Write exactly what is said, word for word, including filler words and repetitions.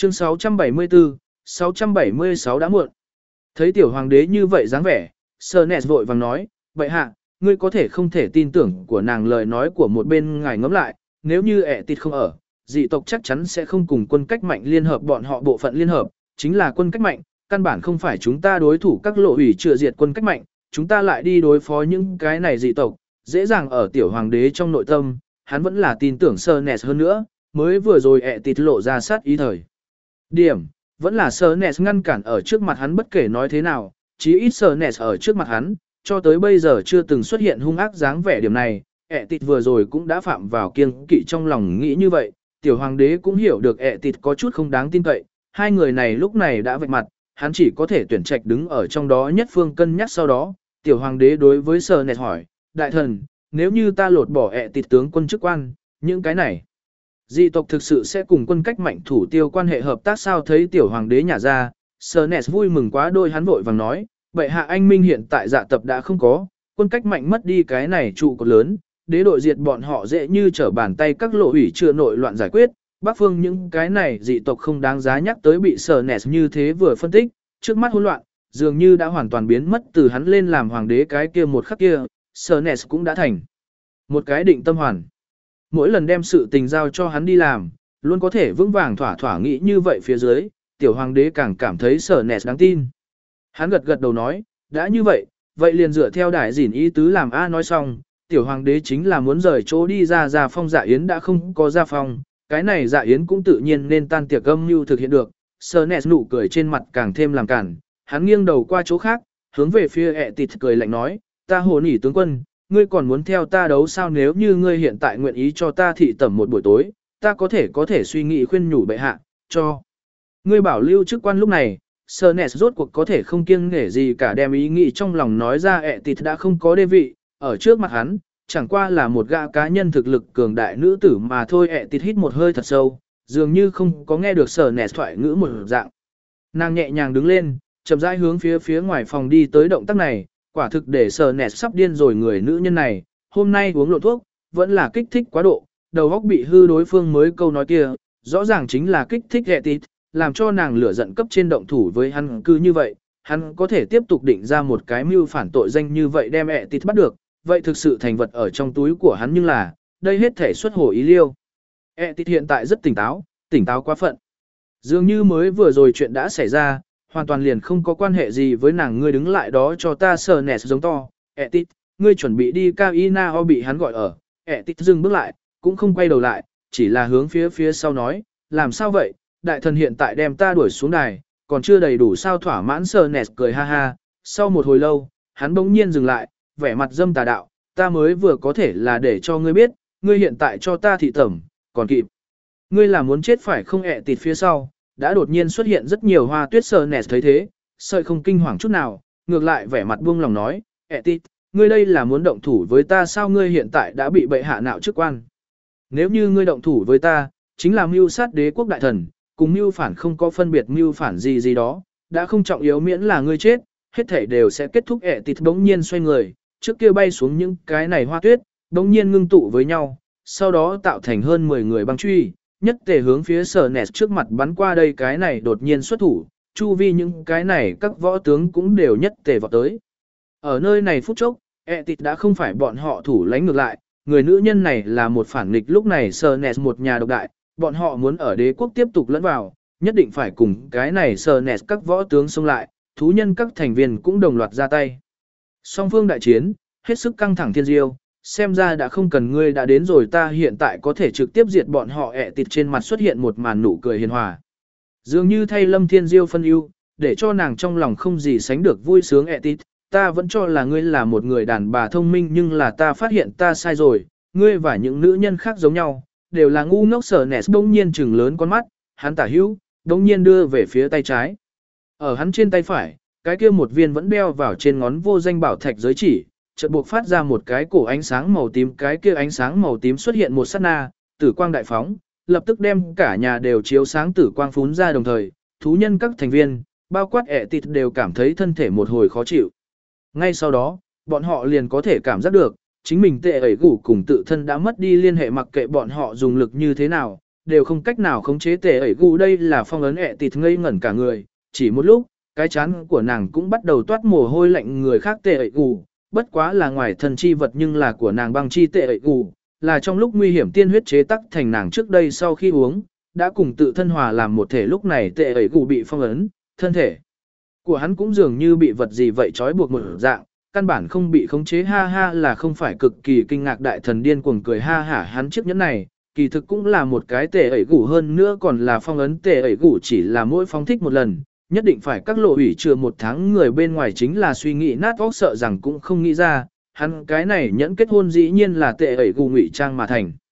Chương sáu trăm bảy mươi tư, sáu trăm bảy mươi sáu đã muộn. Thấy tiểu hoàng đế như vậy dáng vẻ, Sernes vội vàng nói, vậy hạ, ngươi có thể không thể tin tưởng của nàng lời nói của một bên ngài ngẫm lại, nếu như ẹ tịt không ở, dị tộc chắc chắn sẽ không cùng quân cách mạnh liên hợp bọn họ bộ phận liên hợp, chính là quân cách mạnh, căn bản không phải chúng ta đối thủ các lộ ủy trựa diệt quân cách mạnh, chúng ta lại đi đối phó những cái này dị tộc, dễ dàng ở tiểu hoàng đế trong nội tâm, hắn vẫn là tin tưởng Sernes hơn nữa, mới vừa rồi ẹ tịt lộ ra sát ý thời. Điểm, vẫn là Sernes ngăn cản ở trước mặt hắn bất kể nói thế nào, chí ít Sernes ở trước mặt hắn, cho tới bây giờ chưa từng xuất hiện hung ác dáng vẻ điểm này, ẹ tịt vừa rồi cũng đã phạm vào kiêng kỵ trong lòng nghĩ như vậy, tiểu hoàng đế cũng hiểu được ẹ tịt có chút không đáng tin cậy, hai người này lúc này đã vạch mặt, hắn chỉ có thể tuyển trạch đứng ở trong đó nhất phương cân nhắc sau đó, tiểu hoàng đế đối với Sernes hỏi, đại thần, nếu như ta lột bỏ ẹ tịt tướng quân chức quan, những cái này, dị tộc thực sự sẽ cùng quân cách mạnh thủ tiêu quan hệ hợp tác sao thấy tiểu hoàng đế nhả ra, Sernes vui mừng quá đôi hắn vội vàng nói, bệ hạ anh minh hiện tại dạ tập đã không có, quân cách mạnh mất đi cái này trụ cột lớn, đế đội diệt bọn họ dễ như trở bàn tay các lộ ủy chưa nội loạn giải quyết, bắc phương những cái này dị tộc không đáng giá nhắc tới bị Sernes như thế vừa phân tích, trước mắt hỗn loạn, dường như đã hoàn toàn biến mất từ hắn lên làm hoàng đế cái kia một khắc kia, Sernes cũng đã thành một cái định tâm hoàn. Mỗi lần đem sự tình giao cho hắn đi làm, luôn có thể vững vàng thỏa thỏa nghĩ như vậy phía dưới, tiểu hoàng đế càng cảm thấy Sernes đáng tin. Hắn gật gật đầu nói, đã như vậy, vậy liền dựa theo đại dỉn ý tứ làm A nói xong, tiểu hoàng đế chính là muốn rời chỗ đi ra ra phong dạ yến đã không có ra phong, cái này dạ yến cũng tự nhiên nên tan tiệc âm mưu thực hiện được. Sernes nụ cười trên mặt càng thêm làm cản, hắn nghiêng đầu qua chỗ khác, hướng về phía ẹ tịt cười lạnh nói, ta hồ nỉ tướng quân, ngươi còn muốn theo ta đấu sao nếu như ngươi hiện tại nguyện ý cho ta thị tẩm một buổi tối, ta có thể có thể suy nghĩ khuyên nhủ bệ hạ, cho. Ngươi bảo lưu chức quan lúc này, Sernes rốt cuộc có thể không kiêng nể gì cả đem ý nghĩ trong lòng nói ra ẹ tịt đã không có đê vị, ở trước mặt hắn, chẳng qua là một gã cá nhân thực lực cường đại nữ tử mà thôi ẹ tịt hít một hơi thật sâu, dường như không có nghe được Sernes thoại ngữ một dạng. Nàng nhẹ nhàng đứng lên, chậm rãi hướng phía phía ngoài phòng đi tới động tác này, quả thực để Sernes sắp điên rồi người nữ nhân này, hôm nay uống lộ thuốc, vẫn là kích thích quá độ, đầu óc bị hư đối phương mới câu nói kia, rõ ràng chính là kích thích ẹ tịt, làm cho nàng lửa giận cấp trên động thủ với hắn cứ như vậy, hắn có thể tiếp tục định ra một cái mưu phản tội danh như vậy đem ẹ tịt bắt được, vậy thực sự thành vật ở trong túi của hắn nhưng là, đây hết thể xuất hồ ý liêu. ẹ tịt hiện tại rất tỉnh táo, tỉnh táo quá phận. Dường như mới vừa rồi chuyện đã xảy ra, hoàn toàn liền không có quan hệ gì với nàng ngươi đứng lại đó cho ta Sernes giống to, ẹ tịt, ngươi chuẩn bị đi Cainao bị hắn gọi ở, ẹ tịt dừng bước lại, cũng không quay đầu lại, chỉ là hướng phía phía sau nói, làm sao vậy? Đại thần hiện tại đem ta đuổi xuống đài, còn chưa đầy đủ sao thỏa mãn Sernes cười ha ha, sau một hồi lâu, hắn bỗng nhiên dừng lại, vẻ mặt dâm tà đạo, ta mới vừa có thể là để cho ngươi biết, ngươi hiện tại cho ta thị tẩm, còn kịp. Ngươi là muốn chết phải không ẹ tịt phía sau, đã đột nhiên xuất hiện rất nhiều hoa tuyết Sernes thấy thế, sợi không kinh hoàng chút nào, ngược lại vẻ mặt buông lòng nói, ẹ tịt, ngươi đây là muốn động thủ với ta sao ngươi hiện tại đã bị bệ hạ nạo chức quan. Nếu như ngươi động thủ với ta, chính là mưu sát đế quốc đại thần, cùng mưu phản không có phân biệt mưu phản gì gì đó, đã không trọng yếu miễn là ngươi chết, hết thảy đều sẽ kết thúc ẹ tịt bỗng nhiên xoay người, trước kia bay xuống những cái này hoa tuyết, bỗng nhiên ngưng tụ với nhau, sau đó tạo thành hơn mười người băng truy, nhất tề hướng phía Sernes trước mặt bắn qua đây cái này đột nhiên xuất thủ, chu vi những cái này các võ tướng cũng đều nhất tề vọt tới. Ở nơi này phút chốc, ẹ tịt đã không phải bọn họ thủ lánh ngược lại, người nữ nhân này là một phản nghịch lúc này Sernes một nhà độc đại, bọn họ muốn ở đế quốc tiếp tục lẫn vào, nhất định phải cùng cái này Sernes các võ tướng xông lại, thú nhân các thành viên cũng đồng loạt ra tay. Song phương đại chiến, hết sức căng thẳng thiên diêu, xem ra đã không cần ngươi đã đến rồi ta hiện tại có thể trực tiếp diệt bọn họ ẹ tịt trên mặt xuất hiện một màn nụ cười hiền hòa. Dường như thay lâm thiên diêu phân ưu, để cho nàng trong lòng không gì sánh được vui sướng ẹ tịt, ta vẫn cho là ngươi là một người đàn bà thông minh nhưng là ta phát hiện ta sai rồi, ngươi và những nữ nhân khác giống nhau, đều là ngu ngốc. Sernes bỗng nhiên trừng lớn con mắt, hắn tả hữu, bỗng nhiên đưa về phía tay trái. Ở hắn trên tay phải, cái kia một viên vẫn đeo vào trên ngón vô danh bảo thạch giới chỉ, chợt buộc phát ra một cái cổ ánh sáng màu tím, cái kia ánh sáng màu tím xuất hiện một sát na, tử quang đại phóng, lập tức đem cả nhà đều chiếu sáng tử quang phún ra đồng thời, thú nhân các thành viên, bao quát ẹ tịt đều cảm thấy thân thể một hồi khó chịu. Ngay sau đó, bọn họ liền có thể cảm giác được, chính mình tệ ẩy gủ cùng tự thân đã mất đi liên hệ mặc kệ bọn họ dùng lực như thế nào, đều không cách nào khống chế tệ ẩy gù, đây là phong ấn ẹ tịt ngây ngẩn cả người, chỉ một lúc, cái chán của nàng cũng bắt đầu toát mồ hôi lạnh, người khác tệ ẩy gù, bất quá là ngoài thân chi vật nhưng là của nàng băng chi tệ ẩy gù, là trong lúc nguy hiểm tiên huyết chế tắc thành nàng trước đây sau khi uống, đã cùng tự thân hòa làm một thể, lúc này tệ ẩy gù bị phong ấn, thân thể của hắn cũng dường như bị vật gì vậy trói buộc một dạng, căn bản không bị khống chế, ha ha, là không phải cực kỳ kinh ngạc đại thần điên cuồng cười ha hả, hắn chiếc nhẫn này, kỳ thực cũng là một cái tệ ẩy gù, hơn nữa còn là phong ấn tệ ẩy gù chỉ là mỗi phóng thích một lần, nhất định phải các lộ ủy trừ một tháng, người bên ngoài chính là suy nghĩ nát óc sợ rằng cũng không nghĩ ra, hắn cái này nhẫn kết hôn dĩ nhiên là tệ ẩy gù ngụy trang mà thành.